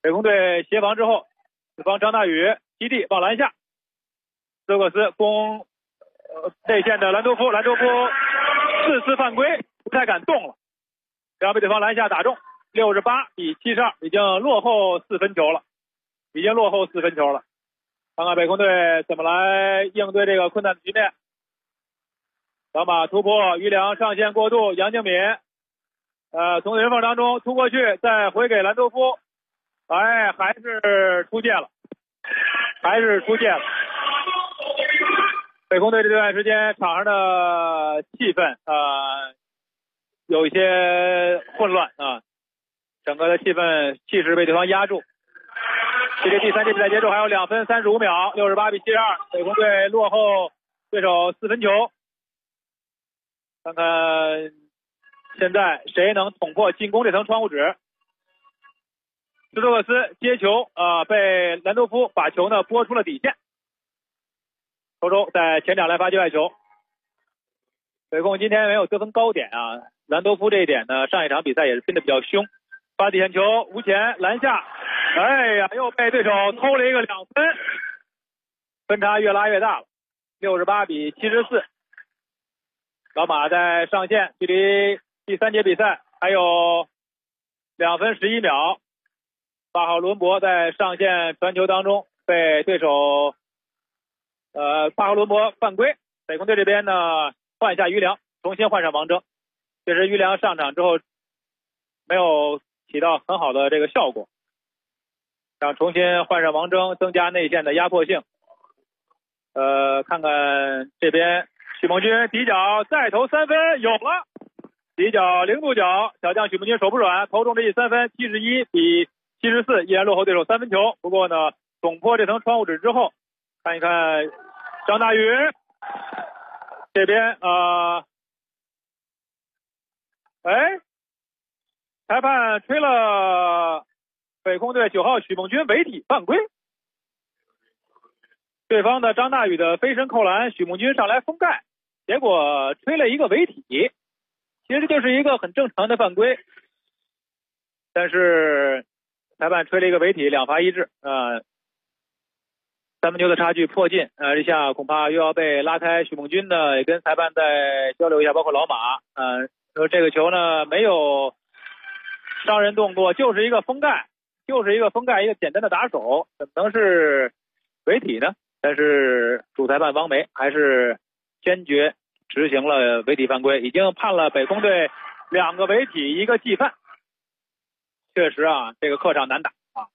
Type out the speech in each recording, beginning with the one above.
北空队协防之后，对方张大宇基地往篮下，斯科斯攻内线的兰多夫4次犯规，不太敢动了，然后被对方篮下打中，68比72，已经落后4分球了，看看北空队怎么来应对这个困难的局面。老马突破，于良上线过渡，杨敬敏从人缝当中突过去，再回给兰多夫，还是出界了。北空队这段时间场上的气氛有一些混乱整个的气势被对方压住。这个第3节比赛结束还有2分35秒，68比72，北空队落后对手4分球。看看现在谁能捅破进攻这层窗户纸。斯托克斯接球被兰多夫把球呢拨出了底线。周周在前场来发界外球。北控今天没有得分高点兰多夫这一点呢上一场比赛也是拼得比较凶。发底线球无前篮下，又被对手偷了一个2分，分差越拉越大了，68比74。老马在上线，距离第3节比赛还有2分11秒。8号卢文博在上线传球当中被对手8号卢文博犯规。北空队这边呢换下于良，重新换上王铮。确实于良上场之后没有起到很好的这个效果，想重新换上王铮，增加内线的压迫性。看看这边许梦军底角再投3分，有了，底角0度角，小将许梦军手不软，投中这一3分，71比74，依然落后对手3分球。不过呢，捅破这层窗户纸之后，看一看张大宇这边裁判吹了北空队9号许梦军违体犯规。对方的张大宇的飞身扣篮，许梦军上来封盖，结果吹了一个违体，其实就是一个很正常的犯规，但是裁判吹了一个违体，2罚1掷3分球的差距迫近这下恐怕又要被拉开。许梦军呢也跟裁判再交流一下，包括老马说这个球呢没有伤人动作，就是一个封盖，一个简单的打手，怎么能是违体呢？但是主裁判王梅还是坚决执行了违体犯规，已经判了北空队2个违体1个记犯。确实这个客场难打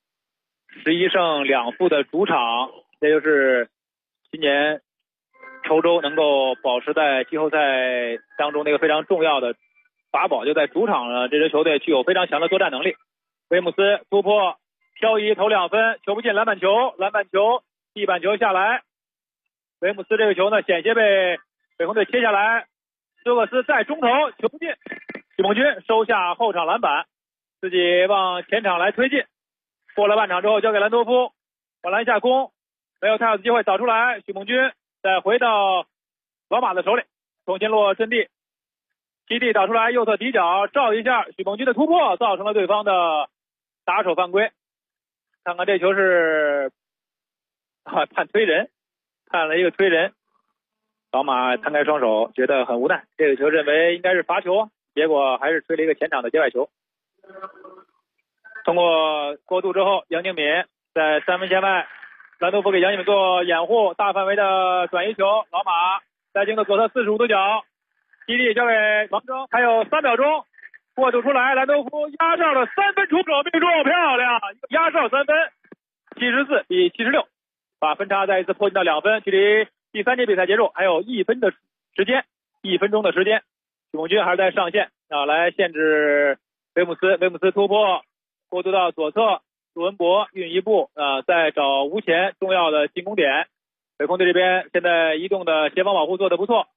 11胜2负的主场，这就是今年稠州能够保持在季后赛当中那个非常重要的法宝，就在主场呢，这支球队具有非常强的作战能力。威姆斯突破漂移投2分，球不进，篮板球地板球下来，威姆斯这个球呢险些被北空队切下来，斯科斯在中投，球不进，许梦军收下后场篮板，自己往前场来推进，过了半场之后交给兰多夫，往篮下攻，没有太好的机会导出来，许梦军再回到老马的手里，重新落阵地，基地导出来右侧底角照一下，许梦军的突破造成了对方的打手犯规。看看这球是判推人，判了一个推人，老马摊开双手觉得很无奈，这个球认为应该是罚球，结果还是吹了一个前场的界外球。通过过渡之后，杨敬敏在3分线外，兰多夫给杨敬敏做掩护，大范围的转移球，老马在京的左侧45度角，基地交给王铮，还有3秒钟，过渡出来，兰多夫压上了3分出手，命中漂亮，压上3分，74比76，把分差再一次迫近到2分，距离第3节比赛结束还有1分的时间，1分钟的时间。许梦军还是在上线来限制威姆斯突破，过渡到左侧，杜文博运一步再找吴前重要的进攻点。北空队这边现在移动的协防保护做得不错，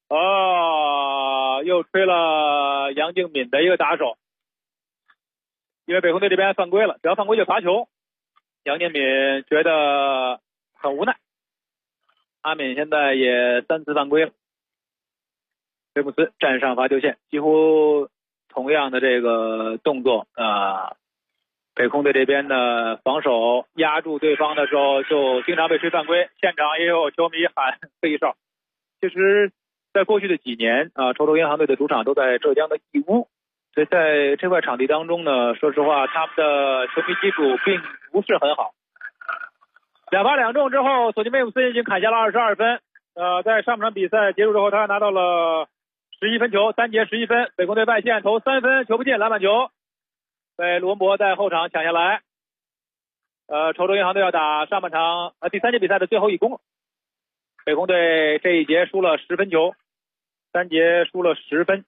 又吹了杨敬敏的一个打手，因为北空队这边犯规了，只要犯规就罚球，杨敬敏觉得很无奈，阿敏现在也3次犯规了。威姆斯站上罚球线，几乎同样的这个动作北空队这边呢，防守压住对方的时候，就经常被吹犯规，现场也有球迷喊黑哨。其实，在过去的几年啊，滁州银行队的主场都在浙江的义乌，所以在这块场地当中呢，说实话，他们的球迷基础并不是很好。2罚2中之后，索尼梅姆斯已经砍下了22分。在上半场比赛结束之后，他拿到了11分球，单节11分。北空队外线投3分，球不进，篮板球被卢文博在后场抢下来。滁州银行队要打上半场第3节比赛的最后一攻了。北空队这一节输了10分球，3节输了10分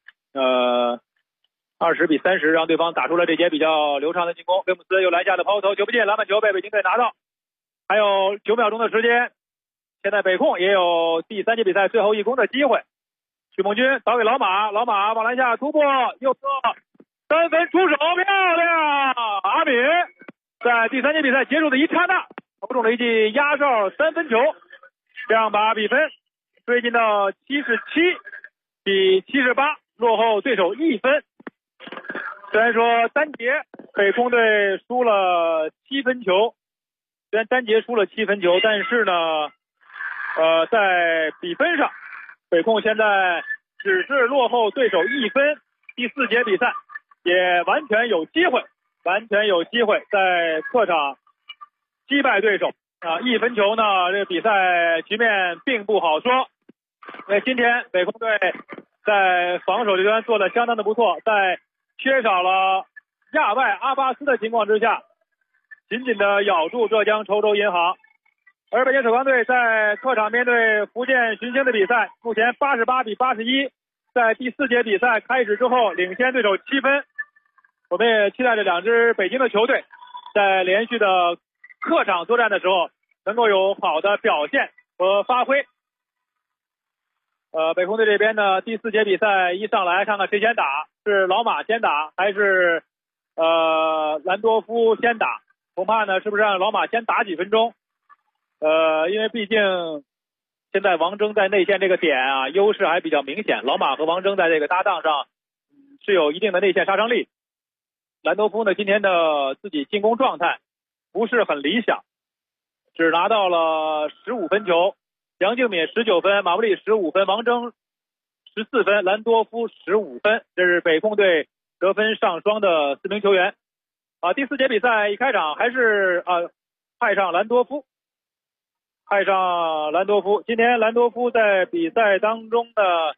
，20比30，让对方打出了这节比较流畅的进攻。威姆斯又篮下的抛投，球不进，篮板球被北京队拿到。还有9秒钟的时间，现在北控也有第3节比赛最后一攻的机会。许梦军导给老马，老马往篮下突破，右侧3分出手，漂亮！阿敏在第3节比赛结束的一刹那投中了一记压哨3分球，这样把比分追进到77比78，落后对手1分。虽然说单节北空队输了7分球，虽然单节输了7分球，但是呢，在比分上，北控现在只是落后对手1分。第4节比赛也完全有机会在客场击败对手1分球呢，这个比赛局面并不好说。因为今天北控队在防守这端做的相当的不错，在缺少了亚外阿巴斯的情况之下，紧紧的咬住浙江滁州银行。而北京首钢队在客场面对福建寻星的比赛，目前88比81，在第4节比赛开始之后领先对手7分。我们也期待着2支北京的球队在连续的客场作战的时候能够有好的表现和发挥。北空队这边呢，第4节比赛一上来看看谁先打，是老马先打还是兰多夫先打？恐怕呢是不是让老马先打几分钟？因为毕竟现在王铮在内线这个点啊，优势还比较明显。老马和王铮在这个搭档上是有一定的内线杀伤力。兰多夫呢，今天的自己进攻状态不是很理想，只拿到了15分球。杨敬敏19分，马布里15分，王铮14分，兰多夫15分，这是北控队得分上双的4名球员。第4节比赛一开场还是派上兰多夫。今天兰多夫在比赛当中的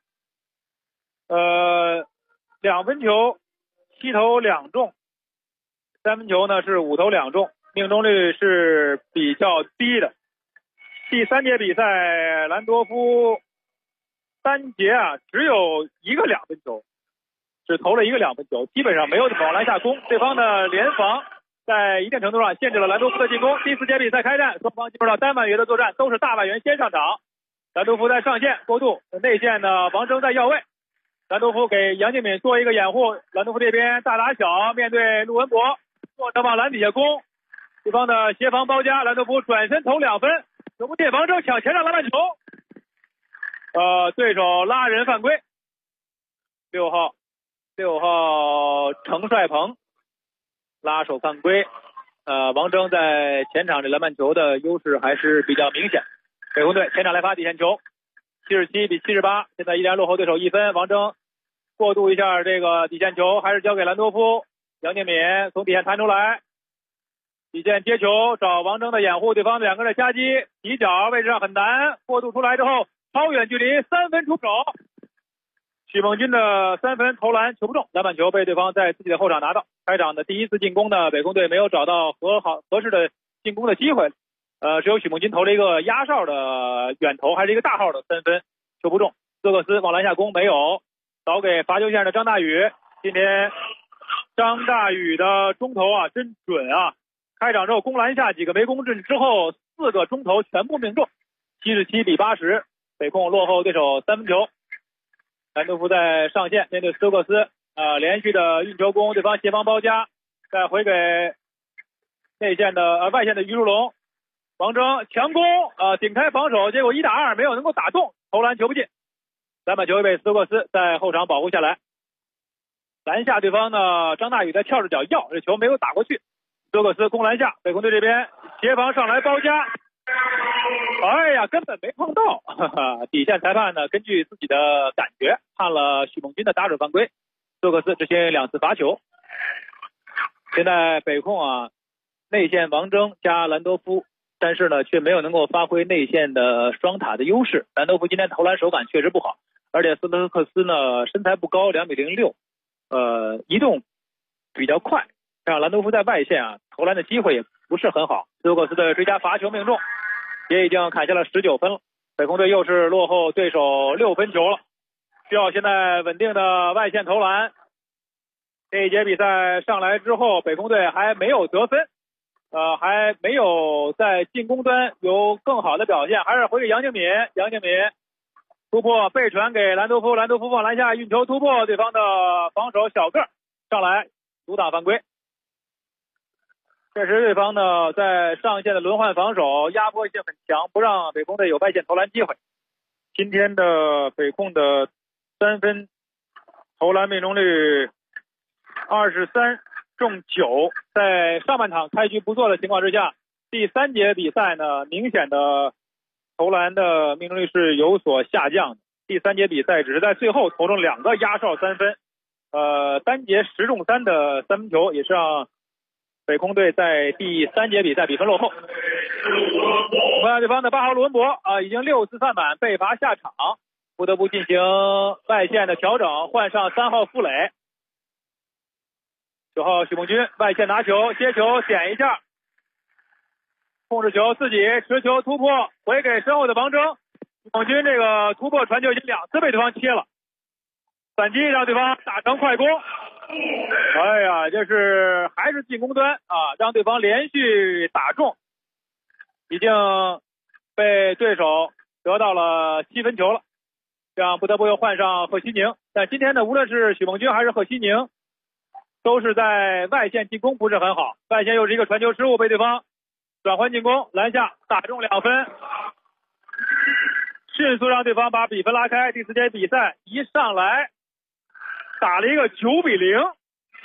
2分球7投2中，3分球呢是5投2中，命中率是比较低的。第3节比赛兰多夫单节只有一个2分球，只投了一个2分球，基本上没有往篮下攻，对方的联防在一定程度上限制了兰多夫的进攻。第4节比赛开战，双方进入到单外援的作战，都是大外援先上场。兰多夫在上线过渡，内线呢王铮在要位，兰多夫给杨敬敏做一个掩护，兰多夫这边大打小，面对陆文博做着往篮底下攻，对方的协防包夹，兰多夫转身投2分，球不进，王铮抢前上篮板球，对手拉人犯规，6号程帅鹏拉手犯规。王铮在前场这篮板球的优势还是比较明显。北空队前场来发底线球，77比78，现在依然落后对手1分。王铮过渡一下这个底线球，还是交给兰多夫。杨敬敏从底线弹出来，底线接球找王铮的掩护，对方2个人的夹击，底角位置上很难，过渡出来之后超远距离3分出手。许梦军的3分投篮球不中，篮板球被对方在自己的后场拿到。开场的第一次进攻呢，北空队没有找到合适的进攻的机会，只有许梦军投了一个压哨的远投，还是一个大号的3分球不中。斯克斯往篮下攻没有，导给罚球线的张大宇。今天张大宇的中投真准啊！开场之后攻篮下几个没攻进之后4个中投全部命中，77比80，北控落后对手3分球。兰多夫在上线面对斯克斯，连续的运球攻，对方协防包夹，再回给内线的外线的于如龙，王铮强攻顶开防守，结果1打2没有能够打中，投篮球不进，篮板球被斯克斯在后场保护下来。篮下对方呢，张大宇在跳着脚要，这球没有打过去， 斯托克斯攻篮下，北空队这边协防上来包夹，哎呀，根本没碰到，底线裁判呢根据自己的感觉判了许梦军的打手犯规，斯托克斯执行2次罚球。现在北控啊，内线王铮加兰多夫，但是呢却没有能够发挥内线的双塔的优势。兰多夫今天投篮手感确实不好，而且斯托克斯呢身材不高，2.06米，移动比较快，让兰多夫在外线啊投篮的机会也不是很好。斯托克斯的追加罚球命中，也已经砍下了19分了。北空队又是落后对手6分球了，需要现在稳定的外线投篮。这一节比赛上来之后，北空队还没有得分，还没有在进攻端有更好的表现，还是回给杨敬敏突破背传给兰多夫，兰多夫往篮下运球突破对方的防守小个上来阻挡犯规。确实对方呢在上线的轮换防守压迫性很强，不让北空队有外线投篮机会。今天的北控的3分投篮命中率23中9，在上半场开局不错的情况之下，第3节比赛呢明显的投篮的命中率是有所下降的。第3节比赛只是在最后投中2个压哨3分，单节10中3的3分球，也是让北空队在第3节比赛比分落后。同样对方的8号罗文博已经6次犯满被罚下场，不得不进行外线的调整，换上3号傅磊。9号许梦军外线拿球接球点一下，控制球自己持球突破回给身后的王铮，许梦军这个突破传球已经2次被对方切了，反击让对方打成快攻。哎呀，就是还是进攻端让对方连续打中，已经被对手得到了7分球了，这样不得不又换上贺西宁。但今天呢，无论是许梦军还是贺西宁，都是在外线进攻不是很好，外线又是一个传球失误，被对方转换进攻，篮下打中2分，迅速让对方把比分拉开。第4节比赛一上来打了一个9比0，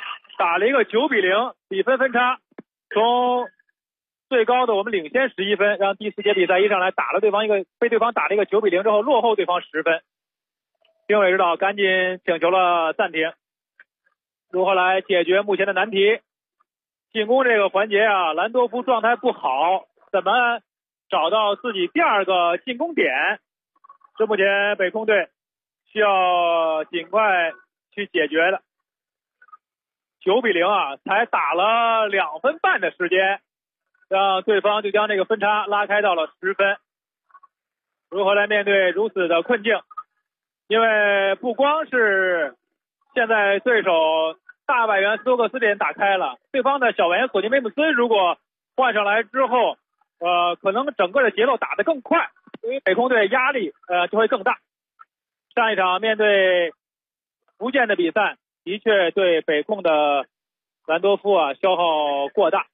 比分分差从最高的我们领先11分，让第4节比赛一上来打了对方被对方打了一个9比0之后落后对方10分。评委指导赶紧请求了暂停。如何来解决目前的难题？进攻这个环节兰多夫状态不好，怎么找到自己第2个进攻点？是目前北空队需要尽快去解决的。9比0才打了2分半的时间，让对方就将这个分差拉开到了10分。如何来面对如此的困境？因为不光是现在对手大外援斯托克斯这人打开了，对方的小外援索尼梅姆斯如果换上来之后，可能整个的节奏打得更快，因为北空队压力就会更大。上一场面对福建的比赛，的确对北控的兰多夫消耗过大。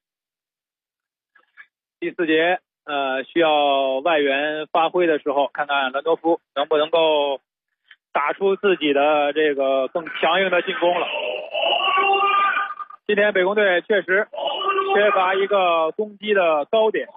第4节需要外援发挥的时候，看看兰多夫能不能够打出自己的这个更强硬的进攻了。今天北空队确实缺乏一个攻击的高点，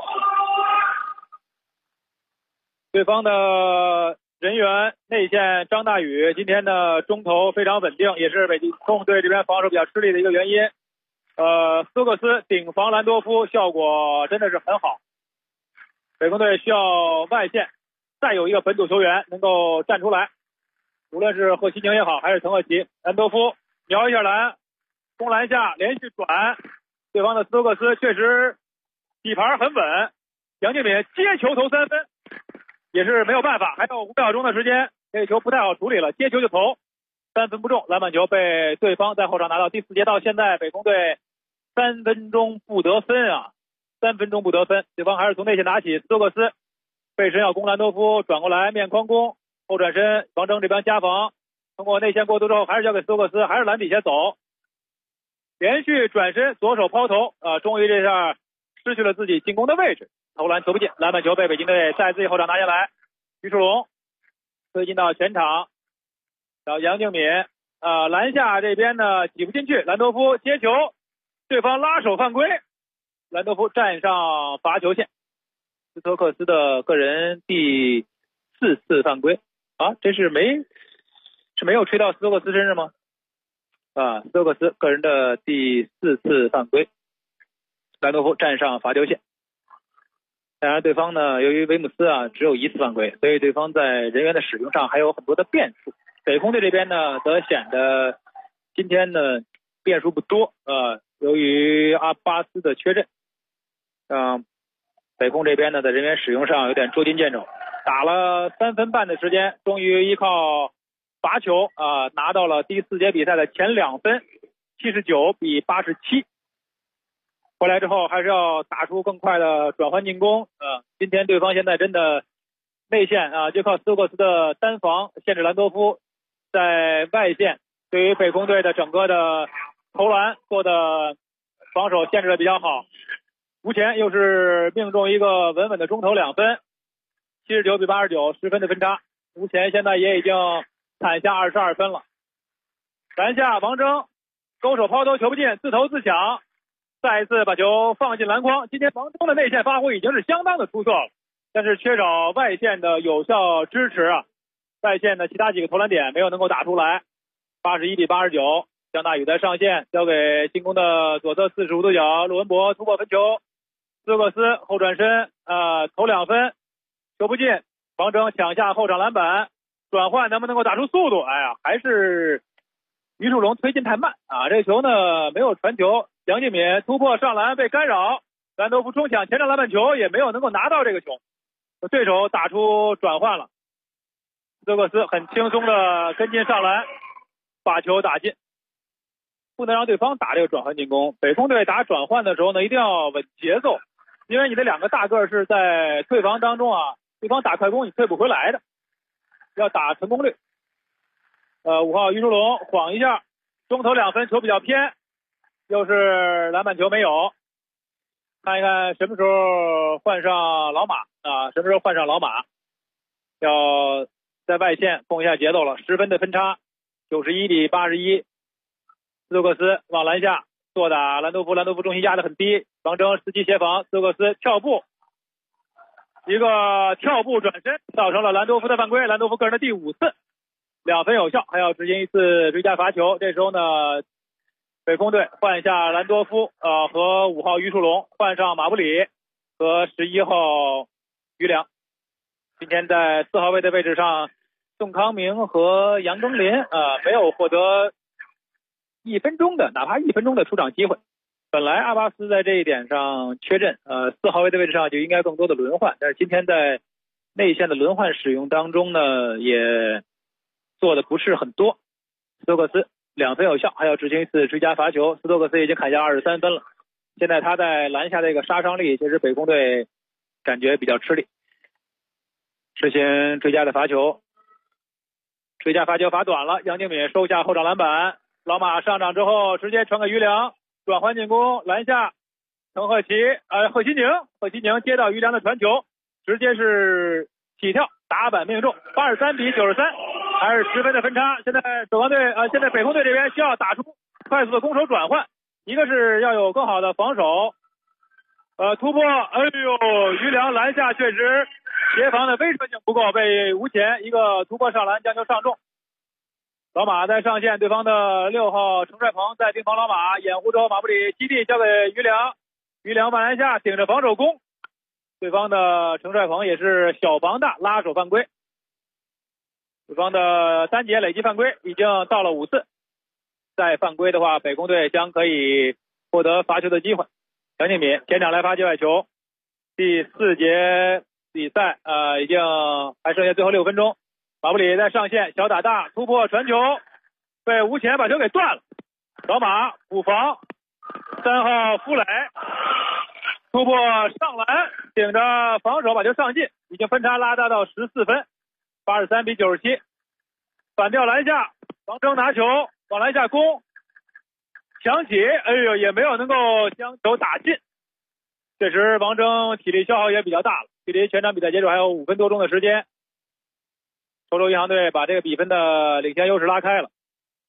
对方的人员内线张大宇今天的中投非常稳定，也是北控队这边防守比较吃力的一个原因。斯托克斯顶防兰多夫效果真的是很好。北控队需要外线再有一个本土球员能够站出来，无论是贺西宁也好，还是滕赫奇，兰多夫瞄一下篮，攻篮下连续转，对方的斯托克斯确实底盘很稳，杨敬敏接球投3分也是没有办法，还有5秒钟的时间，这个球不太好处理了，接球就投，3分不中，篮板球被对方在后场拿到。第4节到现在北空队3分钟不得分3分钟不得分，对方还是从内线拿起，斯托克斯背身要攻兰多夫，转过来面框攻，后转身，王铮这边加防，通过内线过渡之后还是交给斯托克斯，还是篮底下走，连续转身左手抛投终于这下失去了自己进攻的位置，投篮投不进，篮板球被北京队在自己后场拿下来。于树龙推进到前场，到杨敬敏篮下这边呢挤不进去，兰多夫接球，对方拉手犯规， 兰多夫站上罚球线，斯托克斯的个人第4次犯规啊，这是没有吹到斯托克斯身上吗？啊，斯托克斯个人的第4次犯规，兰多夫站上罚球线。当然，对方呢，由于维姆斯啊只有1次犯规，所以对方在人员的使用上还有很多的变数。北空队这边呢，则显得今天呢变数不多由于阿巴斯的缺阵，北空这边呢在人员使用上有点捉襟见肘，打了3分半的时间，终于依靠罚球拿到了第4节比赛的前2分，79比87。回来之后还是要打出更快的转换进攻今天对方现在真的内线就靠斯托克斯的单防限制兰多夫，在外线对于北空队的整个的投篮做的防守限制的比较好。吴前又是命中一个稳稳的中投2分，79比89，10分的分差。吴前现在也已经砍下22分了。篮下王铮勾手抛投球不进，自投自抢，再一次把球放进篮筐。今天王铮的内线发挥已经是相当的出色了，但是缺少外线的有效支持外线的其他几个投篮点没有能够打出来。81比89，江大宇在上线交给进攻的左侧45度角，陆文博突破分球，斯托克斯后转身投2分，球不进，王铮抢下后场篮板，转换能不能够打出速度？还是于树龙推进太慢这个球呢没有传球，杨敬敏突破上篮被干扰，兰多夫冲抢前场篮板球也没有能够拿到这个球，对手打出转换了，斯托克斯很轻松的跟进上篮，把球打进。不能让对方打这个转换进攻，北空队打转换的时候呢一定要稳节奏，因为你的2个大个是在退防当中对方打快攻你退不回来的，要打成功率。5号于树龙晃一下，中投2分，球比较偏，又是篮板球没有。看一看什么时候换上老马什么时候换上老马，要在外线控一下节奏了。10分的分差，91比81。斯托克斯往篮下做打兰多夫，兰多夫重心压得很低，王铮伺机协防，斯托克斯跳步，一个跳步转身造成了兰多夫的犯规，兰多夫个人的第5次，2分有效，还要执行1次追加罚球。这时候呢北空队换下兰多夫和5号于树龙，换上马布里和11号于良。今天在4号位的位置上，宋康明和杨庚林没有获得1分钟的哪怕1分钟的出场机会。本来阿巴斯在这一点上缺阵4号位的位置上就应该更多的轮换，但是今天在内线的轮换使用当中呢也做的不是很多。斯托克斯2分有效，还要执行1次追加罚球。斯托克斯已经砍下23分了，现在他在篮下这个杀伤力其实北空队感觉比较吃力。执行追加的罚球，追加罚球罚短了，杨敬敏收下后场篮板，老马上场之后直接传给于良，转换进攻，篮下滕贺奇贺西宁接到于良的传球，直接是起跳打板命中，83比93，还是10分的分差。现在现在北空队这边需要打出快速的攻守转换，一个是要有更好的防守突破，于良篮下确实协防的威慑性不够，被吴前一个突破上篮将球上中。老马在上线，对方的6号程帅鹏在盯防老马，掩护之后马布里基地交给于良，于良半篮下顶着防守攻，对方的程帅鹏也是小防大拉手犯规，对方的单节累计犯规已经到了5次，再犯规的话北空队将可以获得罚球的机会。杨敬敏前场来罚界外球，第4节比赛已经还剩下最后6分钟，马布里在上线小打大突破传球，被吴前把球给断了，老马补防，3号夫磊突破上篮顶着防守把球上进，已经分差拉大到14分，83比97。反掉篮下，王铮拿球往篮下攻，抢起也没有能够将球打进。这时王铮体力消耗也比较大了，距离全场比赛结束还有5分多钟的时间，滁州银行队把这个比分的领先优势拉开了。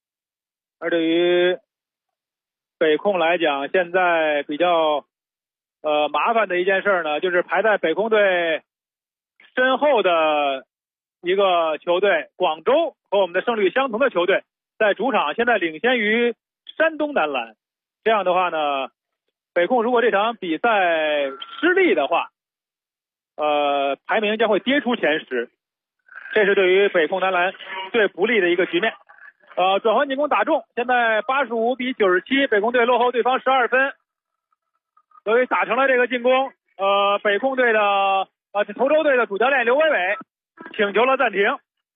而对于北控来讲，现在比较麻烦的一件事呢，就是排在北空队身后的一个球队广州和我们的胜率相同的球队，在主场现在领先于山东男篮。这样的话呢，北控如果这场比赛失利的话，排名将会跌出前10，这是对于北控男篮最不利的一个局面。转换进攻打中，现在85比97，北控队落后对方12分。由于打成了这个进攻，北控队的投州队的主教练刘伟伟请求了暂停。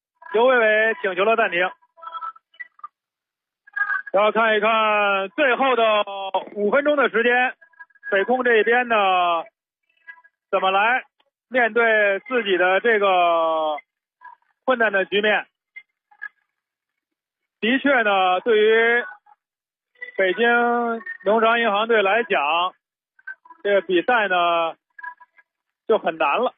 要看一看最后的5分钟的时间，北控这边呢怎么来面对自己的这个困难的局面。的确呢，对于北京农商银行队来讲，这个比赛呢就很难了，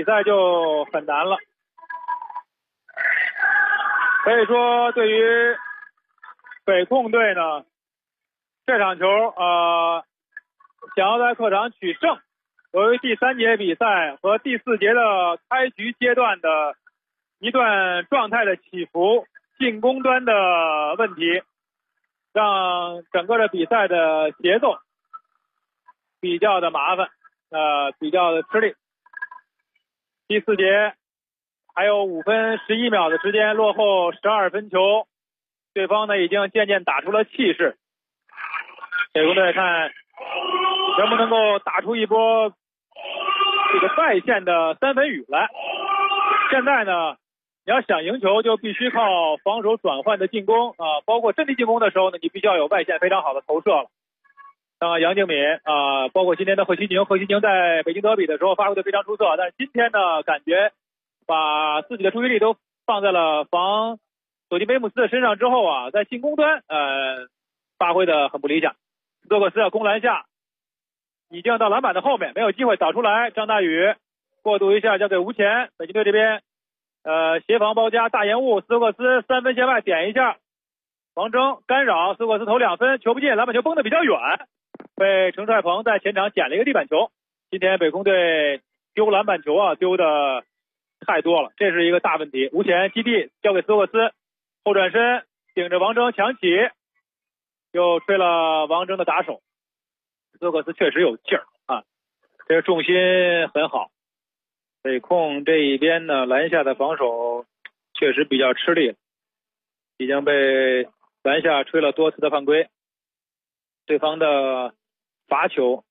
可以说对于北控队呢，这场球想要在客场取胜，由于第3节比赛和第4节的开局阶段的一段状态的起伏，进攻端的问题，让整个的比赛的节奏比较的麻烦，比较的吃力。第4节还有5分11秒的时间，落后12分球，对方呢已经渐渐打出了气势。北控队看能不能够打出一波这个外线的3分雨来。现在呢，你要想赢球，就必须靠防守转换的进攻包括阵地进攻的时候呢，你必须要有外线非常好的投射了。杨敬敏包括今天的贺西宁在北京德比的时候发挥的非常出色，但是今天呢，感觉把自己的注意力都放在了防索尼维姆斯的身上之后在进攻端发挥的很不理想。斯托克斯要攻篮下，已经到篮板的后面，没有机会导出来。张大宇过渡一下交给吴前，北京队这边协防包夹大延误，斯托克斯3分线外点一下，王铮干扰，斯托克斯投2分，球不进，篮板球崩得比较远，被程帅鹏在前场捡了一个地板球。今天北控队丢篮板球丢的太多了，这是一个大问题。吴前基地交给斯托克斯，后转身顶着王铮抢起，又吹了王铮的打手。斯托克斯确实有劲儿这个重心很好。北控这一边呢，篮下的防守确实比较吃力，已经被篮下吹了多次的犯规，对方的罚球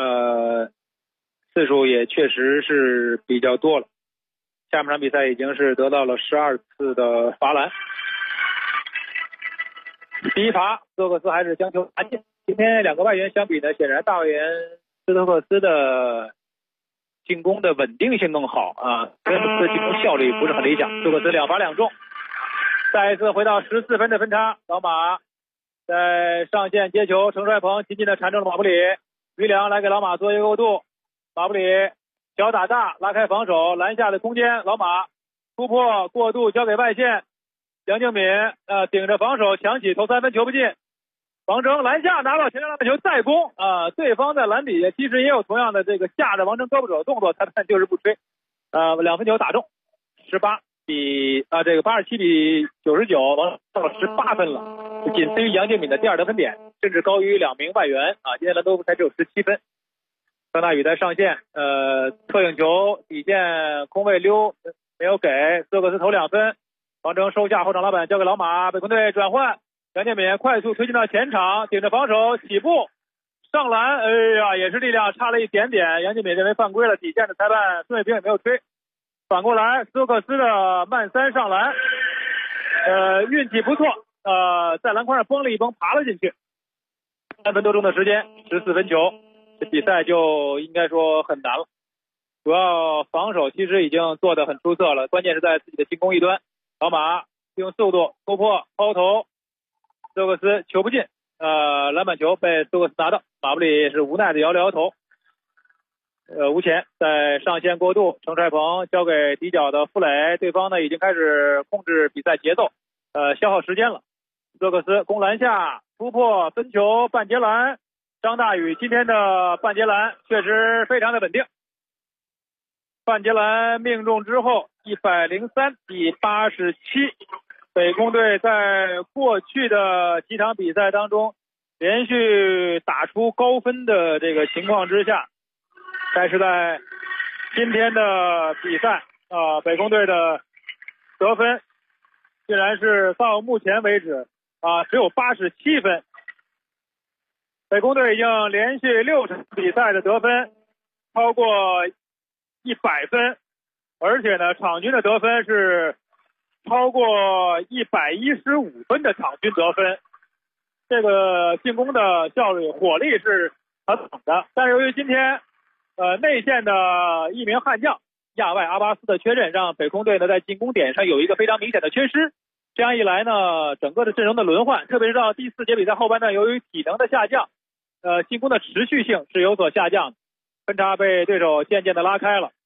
次数也确实是比较多了。下半场比赛已经是得到了12次的罚篮。第一罚，斯托克斯还是将球拿进。今天2个外援相比呢，显然大外援斯托克斯的进攻的稳定性更好斯托克斯的进攻效率不是很理想。斯托克斯2罚2中，再一次回到14分的分差。老马在上线接球，程帅鹏紧紧的缠住了马布里，于良来给老马做一个过渡，马布里脚打大拉开防守，篮下的空间，老马突破过渡交给外线，杨敬敏顶着防守抢起投3分球不进，王铮篮下拿到前场篮板球再攻对方在篮底下其实也有同样的这个下着王铮胳膊肘的动作，裁判就是不吹2分球打中，87比99，王铮到了18分了，仅次于杨敬敏的第2得分点，甚至高于2名外援今天篮多夫才只有17分。张大宇在上线特应球底线空位溜没有给，斯托克斯投2分，王铮收下后场篮板交给老马，北控队转换，杨建敏快速推进到前场，顶着防守起步上篮，也是力量差了一点点，杨建敏认为犯规了，底线的裁判孙卫平也没有吹。反过来斯托克斯的慢3上篮运气不错在篮筐上崩了一崩，爬了进去。3分多钟的时间14分球，这比赛就应该说很难了。主要防守其实已经做得很出色了，关键是在自己的进攻一端。老马用速度突破抛投，斯托克斯球不进篮板球被斯托克斯拿到，马布里是无奈的摇了摇头。吴前在上线过渡，程帅鹏交给底角的傅磊，对方呢已经开始控制比赛节奏消耗时间了。斯托克斯攻篮下突破分球半截篮， 张大宇今天的半截篮确实非常的稳定，半截篮命中之后103比87。北工队在过去的几场比赛当中连续打出高分的这个情况之下，但是在今天的比赛北工队的得分竟然是到目前为止只有87分。北工队已经连续6场比赛的得分超过100分，而且呢场均的得分是超过115分的场均得分。这个进攻的效率火力是很猛的，但是由于今天内线的一名悍将亚外阿巴斯的缺阵，让北工队呢在进攻点上有一个非常明显的缺失。这样一来呢，整个的阵容的轮换，特别是到第4节比赛后半段，由于体能的下降，进攻的持续性是有所下降的，分差被对手渐渐的拉开了。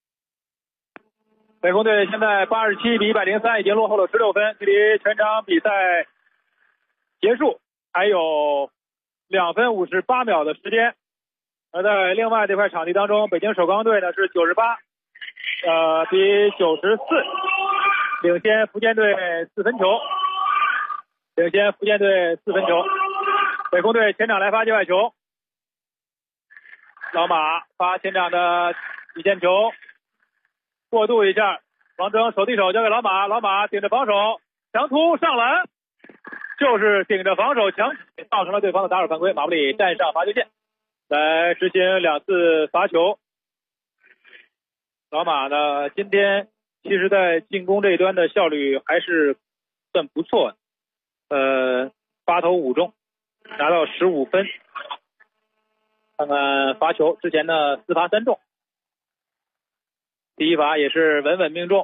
北工队现在87比103，已经落后了16分，距离全场比赛结束还有2分58秒的时间。而在另外这块场地当中，北京首钢队呢是98比94，领先福建队4分球，北工队前场来发界外球，老马发前场的底线球，过渡一下，王征手递手交给老马，老马顶着防守强突上篮，就是顶着防守强造成了对方的打手犯规，马布里站上罚球线来执行2次罚球。老马呢今天其实在进攻这一端的效率还是算不错的，8投5中拿到15分。看看罚球之前的4罚3中，第一罚也是稳稳命中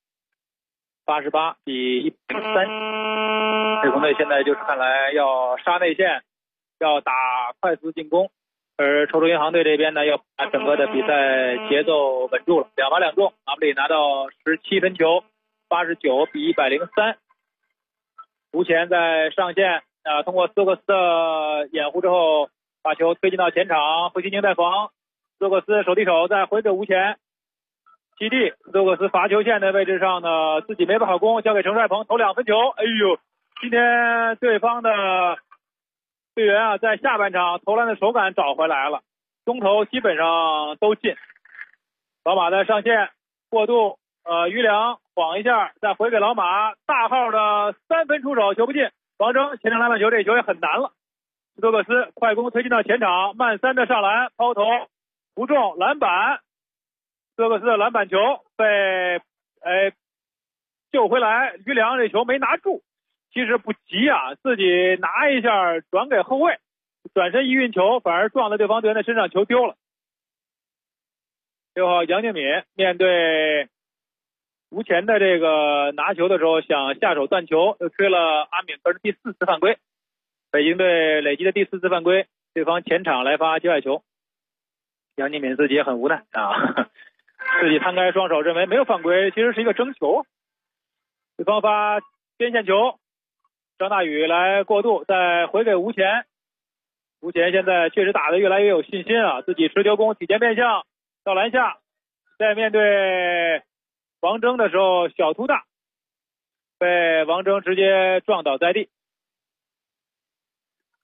，88比103。北工队现在就是看来要杀内线，要打快速进攻，而稠州银行队这边呢要把整个的比赛节奏稳住了，2罚2中，马布里拿到17分球，89比103。吴前在上线通过斯托克斯的掩护之后，把球推进到前场，胡锡宁在防，斯托克斯手递手再回给吴前，基地斯托克斯罚球线的位置上呢自己没办法攻，交给程帅鹏投2分球。哎呦，今天对方的队员在下半场投篮的手感找回来了，中投基本上都进。老马在上线过渡，余良晃一下再回给老马，大号的3分出手球不进，王征前场篮板球，这球也很难了。斯托克斯快攻推进到前场，慢3的上篮抛投不中，篮板，斯托克斯的篮板球被救回来，余良这球没拿住，其实不急自己拿一下转给后卫，转身一运球反而撞在对方队员的身上，球丢了。6号杨敬敏面对吴前的这个拿球的时候想下手断球，又吹了阿敏个人第4次犯规，北京队累积的第4次犯规，对方前场来发界外球，杨敬敏自己也很无奈自己摊开双手认为没有犯规，其实是一个争球，对方发边线球，张大宇来过渡再回给吴前，吴前现在确实打得越来越有信心自己持球攻体前变向到篮下，在面对王征的时候小突大，被王征直接撞倒在地。